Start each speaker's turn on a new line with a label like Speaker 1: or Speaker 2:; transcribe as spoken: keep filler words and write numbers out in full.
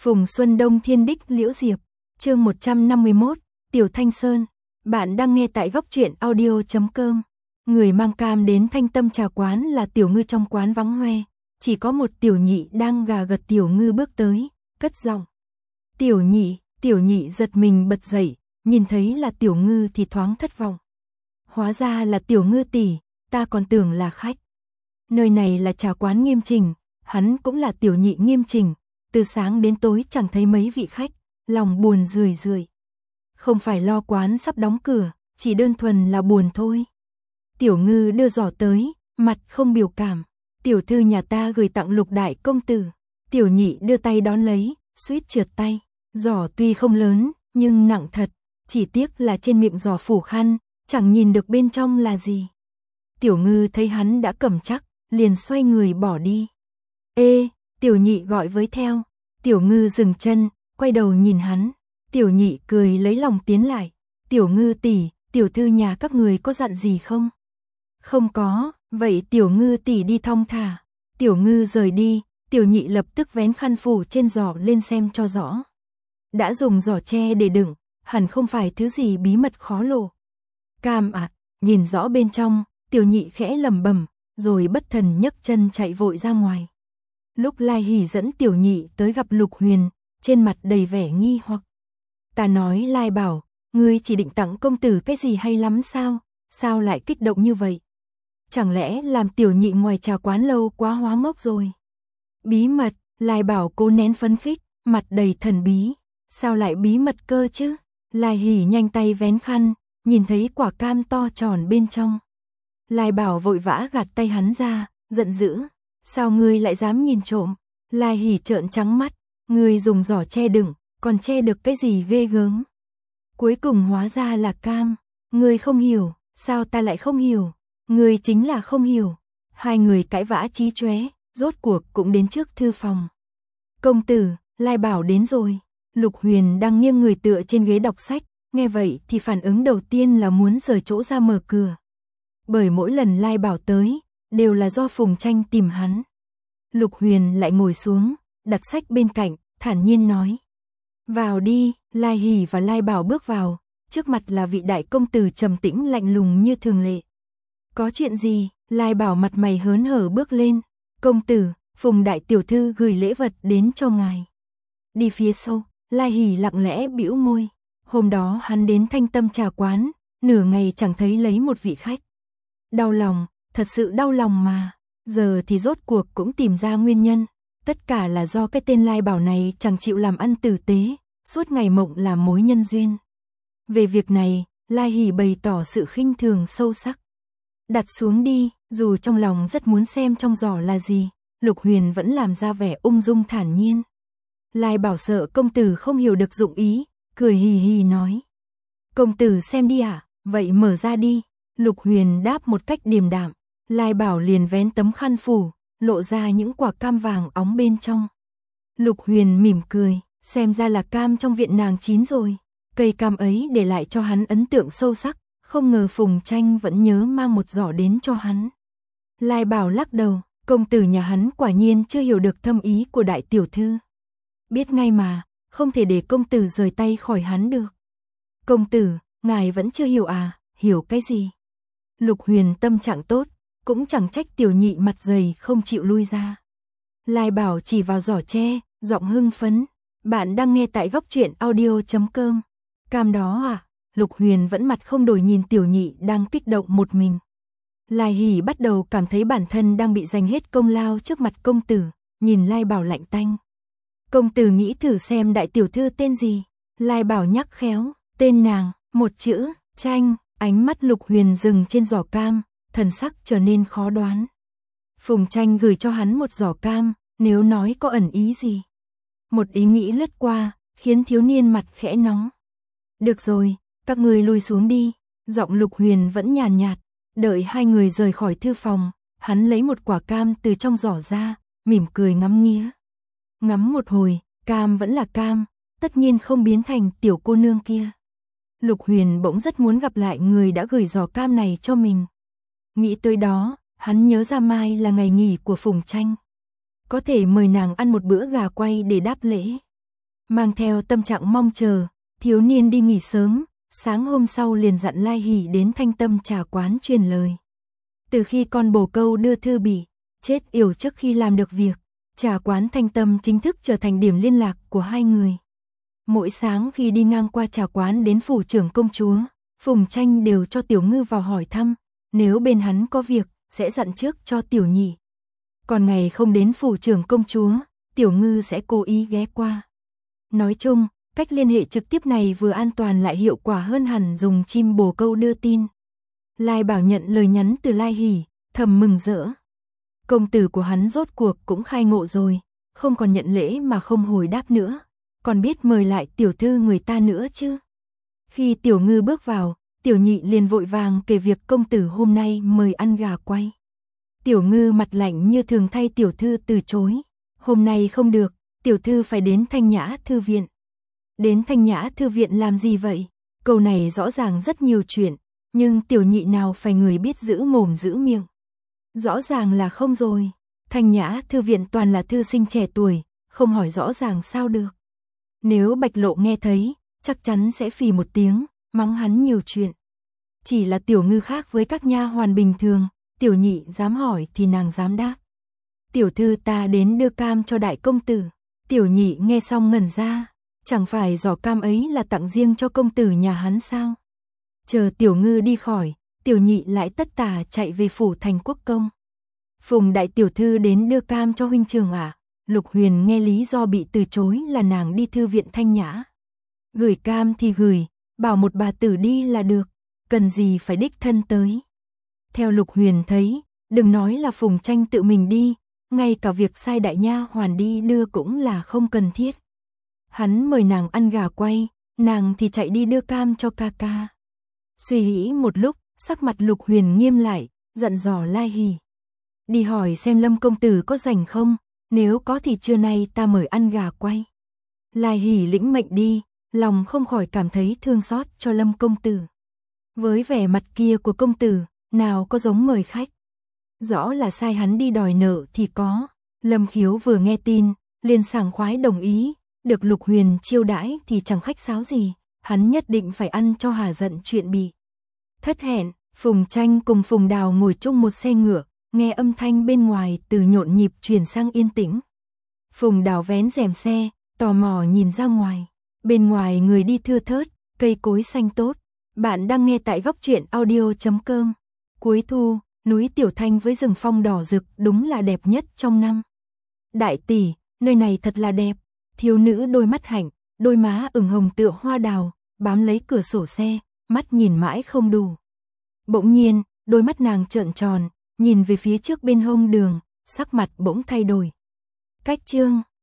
Speaker 1: Phùng Xuân Đông Thiên Đích Liễu Diệp, chương một trăm năm mươi mốt, Tiểu Thanh Sơn. Bạn đang nghe tại góc truyện audio chấm com. Người mang cam đến Thanh Tâm trà quán là Tiểu Ngư. Trong quán vắng hoe, chỉ có một Tiểu Nhị đang gà gật. Tiểu Ngư bước tới, cất giọng. Tiểu Nhị. Tiểu Nhị giật mình bật dậy, nhìn thấy là Tiểu Ngư thì thoáng thất vọng. Hóa ra là Tiểu Ngư tỷ, ta còn tưởng là khách. Nơi này là trà quán nghiêm chỉnh, hắn cũng là Tiểu Nhị nghiêm chỉnh, từ sáng đến tối chẳng thấy mấy vị khách, lòng buồn rười rượi. Không phải lo quán sắp đóng cửa, chỉ đơn thuần là buồn thôi. Tiểu Ngư đưa giỏ tới, mặt không biểu cảm. Tiểu thư nhà ta gửi tặng Lục đại công tử. Tiểu Nhị đưa tay đón lấy, suýt trượt tay. Giỏ tuy không lớn, nhưng nặng thật, chỉ tiếc là trên miệng giỏ phủ khăn, chẳng nhìn được bên trong là gì. Tiểu Ngư thấy hắn đã cầm chắc, liền xoay người bỏ đi. Ê, Tiểu Nhị gọi với theo. Tiểu Ngư dừng chân, quay đầu nhìn hắn. Tiểu Nhị cười lấy lòng tiến lại. Tiểu Ngư tỷ, tiểu thư nhà các người có dặn gì không? Không có, vậy Tiểu Ngư tỷ đi thong thả. Tiểu Ngư rời đi, Tiểu Nhị lập tức vén khăn phủ trên giỏ lên xem cho rõ. Đã dùng giỏ tre để đựng, hẳn không phải thứ gì bí mật khó lộ. Cam ạ, nhìn rõ bên trong, Tiểu Nhị khẽ lẩm bẩm, rồi bất thần nhấc chân chạy vội ra ngoài. Lúc Lai Hỷ dẫn Tiểu Nhị tới gặp Lục Huyền, trên mặt đầy vẻ nghi hoặc. Ta nói Lai bảo, ngươi chỉ định tặng công tử cái gì hay lắm sao, sao lại kích động như vậy? Chẳng lẽ làm Tiểu Nhị ngoài trà quán lâu quá hóa ngốc rồi? Bí mật, Lai bảo cố nén phấn khích, mặt đầy thần bí. Sao lại bí mật cơ chứ? Lai Hỷ nhanh tay vén khăn, nhìn thấy quả cam to tròn bên trong. Lai bảo vội vã gạt tay hắn ra, giận dữ. Sao ngươi lại dám nhìn trộm? Lai Hỷ trợn trắng mắt, ngươi dùng giỏ che đựng, còn che được cái gì ghê gớm? Cuối cùng hóa ra là cam. Ngươi không hiểu, sao ta lại không hiểu? Ngươi chính là không hiểu. Hai người cãi vã chí chóe, rốt cuộc cũng đến trước thư phòng. Công tử, Lai bảo đến rồi. Lục Huyền đang nghiêng người tựa trên ghế đọc sách, nghe vậy thì phản ứng đầu tiên là muốn rời chỗ ra mở cửa. Bởi mỗi lần Lai bảo tới, đều là do Phùng Tranh tìm hắn. Lục Huyền lại ngồi xuống, đặt sách bên cạnh, thản nhiên nói. Vào đi. Lai Hỷ và Lai bảo bước vào, trước mặt là vị đại công tử trầm tĩnh lạnh lùng như thường lệ. Có chuyện gì? Lai bảo mặt mày hớn hở bước lên. Công tử, Phùng đại tiểu thư gửi lễ vật đến cho ngài. Đi phía sau, Lai Hỷ lặng lẽ bĩu môi. Hôm đó hắn đến Thanh Tâm trà quán, nửa ngày chẳng thấy lấy một vị khách. Đau lòng, thật sự đau lòng mà. Giờ thì rốt cuộc cũng tìm ra nguyên nhân. Tất cả là do cái tên Lai bảo này chẳng chịu làm ăn tử tế, suốt ngày mộng làm mối nhân duyên. Về việc này, Lai Hỷ bày tỏ sự khinh thường sâu sắc. Đặt xuống đi, dù trong lòng rất muốn xem trong giỏ là gì, Lục Huyền vẫn làm ra vẻ ung dung thản nhiên. Lai bảo sợ công tử không hiểu được dụng ý, cười hì hì nói. Công tử xem đi ạ, à? Vậy mở ra đi. Lục Huyền đáp một cách điềm đạm. Lai bảo liền vén tấm khăn phủ, lộ ra những quả cam vàng óng bên trong. Lục Huyền mỉm cười, xem ra là cam trong viện nàng chín rồi. Cây cam ấy để lại cho hắn ấn tượng sâu sắc, không ngờ Phùng Tranh vẫn nhớ mang một giỏ đến cho hắn. Lai bảo lắc đầu, công tử nhà hắn quả nhiên chưa hiểu được thâm ý của đại tiểu thư. Biết ngay mà, không thể để công tử rời tay khỏi hắn được. Công tử, ngài vẫn chưa hiểu à, hiểu cái gì? Lục Huyền tâm trạng tốt, cũng chẳng trách Tiểu Nhị mặt dày không chịu lui ra. Lai bảo chỉ vào giỏ tre, giọng hưng phấn. Bạn đang nghe tại góc truyện audio chấm com. Cam đó à? Lục Huyền vẫn mặt không đổi nhìn Tiểu Nhị đang kích động một mình. Lai Hỷ bắt đầu cảm thấy bản thân đang bị giành hết công lao trước mặt công tử, nhìn Lai bảo lạnh tanh. Công tử nghĩ thử xem đại tiểu thư tên gì? Lai bảo nhắc khéo, tên nàng, một chữ, Tranh. Ánh mắt Lục Huyền dừng trên giỏ cam, thần sắc trở nên khó đoán. Phùng Tranh gửi cho hắn một giỏ cam, nếu nói có ẩn ý gì? Một ý nghĩ lướt qua, khiến thiếu niên mặt khẽ nóng. Được rồi, các người lui xuống đi. Giọng Lục Huyền vẫn nhàn nhạt. Đợi hai người rời khỏi thư phòng, hắn lấy một quả cam từ trong giỏ ra, mỉm cười ngắm nghía. Ngắm một hồi, cam vẫn là cam, tất nhiên không biến thành tiểu cô nương kia. Lục Huyền bỗng rất muốn gặp lại người đã gửi giỏ cam này cho mình. Nghĩ tới đó, hắn nhớ ra mai là ngày nghỉ của Phùng Tranh. Có thể mời nàng ăn một bữa gà quay để đáp lễ. Mang theo tâm trạng mong chờ, thiếu niên đi nghỉ sớm, sáng hôm sau liền dặn Lai Hỷ đến Thanh Tâm trà quán truyền lời. Từ khi con bồ câu đưa thư bị chết yểu trước khi làm được việc, trà quán Thanh Tâm chính thức trở thành điểm liên lạc của hai người. Mỗi sáng khi đi ngang qua trà quán đến phủ trưởng công chúa, Phùng Tranh đều cho Tiểu Ngư vào hỏi thăm, nếu bên hắn có việc, sẽ dặn trước cho Tiểu Nhị. Còn ngày không đến phủ trưởng công chúa, Tiểu Ngư sẽ cố ý ghé qua. Nói chung, cách liên hệ trực tiếp này vừa an toàn lại hiệu quả hơn hẳn dùng chim bồ câu đưa tin. Lai Bảo nhận lời nhắn từ Lai Hỷ, thầm mừng rỡ. Công tử của hắn rốt cuộc cũng khai ngộ rồi, không còn nhận lễ mà không hồi đáp nữa, còn biết mời lại tiểu thư người ta nữa chứ. Khi Tiểu Ngư bước vào, Tiểu Nhị liền vội vàng kể việc công tử hôm nay mời ăn gà quay. Tiểu Ngư mặt lạnh như thường thay tiểu thư từ chối. Hôm nay không được, tiểu thư phải đến Thanh Nhã Thư Viện. Đến Thanh Nhã Thư Viện làm gì vậy? Câu này rõ ràng rất nhiều chuyện, nhưng Tiểu Nhị nào phải người biết giữ mồm giữ miệng. Rõ ràng là không rồi. Thanh Nhã Thư Viện toàn là thư sinh trẻ tuổi, không hỏi rõ ràng sao được. Nếu Bạch Lộ nghe thấy, chắc chắn sẽ phì một tiếng, mắng hắn nhiều chuyện. Chỉ là Tiểu Ngư khác với các nha hoàn bình thường, Tiểu Nhị dám hỏi thì nàng dám đáp. Tiểu thư ta đến đưa cam cho đại công tử. Tiểu Nhị nghe xong ngẩn ra, chẳng phải giỏ cam ấy là tặng riêng cho công tử nhà hắn sao? Chờ Tiểu Ngư đi khỏi, Tiểu Nhị lại tất tả chạy về phủ Thành Quốc công. Phùng đại tiểu thư đến đưa cam cho huynh trưởng à? Lục Huyền nghe lý do bị từ chối là nàng đi thư viện Thanh Nhã. Gửi cam thì gửi, bảo một bà tử đi là được, cần gì phải đích thân tới. Theo Lục Huyền thấy, đừng nói là Phùng Tranh tự mình đi, ngay cả việc sai đại nha hoàn đi đưa cũng là không cần thiết. Hắn mời nàng ăn gà quay, nàng thì chạy đi đưa cam cho ca ca. Suy nghĩ một lúc, sắc mặt Lục Huyền nghiêm lại, dặn dò Lai Hỷ. Đi hỏi xem Lâm công tử có rảnh không, nếu có thì trưa nay ta mời ăn gà quay. Lai Hỷ lĩnh mệnh đi, lòng không khỏi cảm thấy thương xót cho Lâm công tử. Với vẻ mặt kia của công tử, nào có giống mời khách. Rõ là sai hắn đi đòi nợ thì có. Lâm Khiếu vừa nghe tin, liền sảng khoái đồng ý, được Lục Huyền chiêu đãi thì chẳng khách sáo gì, hắn nhất định phải ăn cho hà giận chuyện bị thất hẹn. Phùng Tranh cùng Phùng Đào ngồi chung một xe ngựa, nghe âm thanh bên ngoài từ nhộn nhịp chuyển sang yên tĩnh. Phùng Đào vén rèm xe, tò mò nhìn ra ngoài. Bên ngoài người đi thưa thớt, cây cối xanh tốt. Bạn đang nghe tại góc truyện audio chấm com. Cuối thu, núi Tiểu Thanh với rừng phong đỏ rực đúng là đẹp nhất trong năm. Đại tỷ, nơi này thật là đẹp. Thiếu nữ đôi mắt hạnh, đôi má ửng hồng tựa hoa đào, bám lấy cửa sổ xe, mắt nhìn mãi không đủ. Bỗng nhiên, đôi mắt nàng trợn tròn, nhìn về phía trước bên hông đường, sắc mặt bỗng thay đổi. Cách chương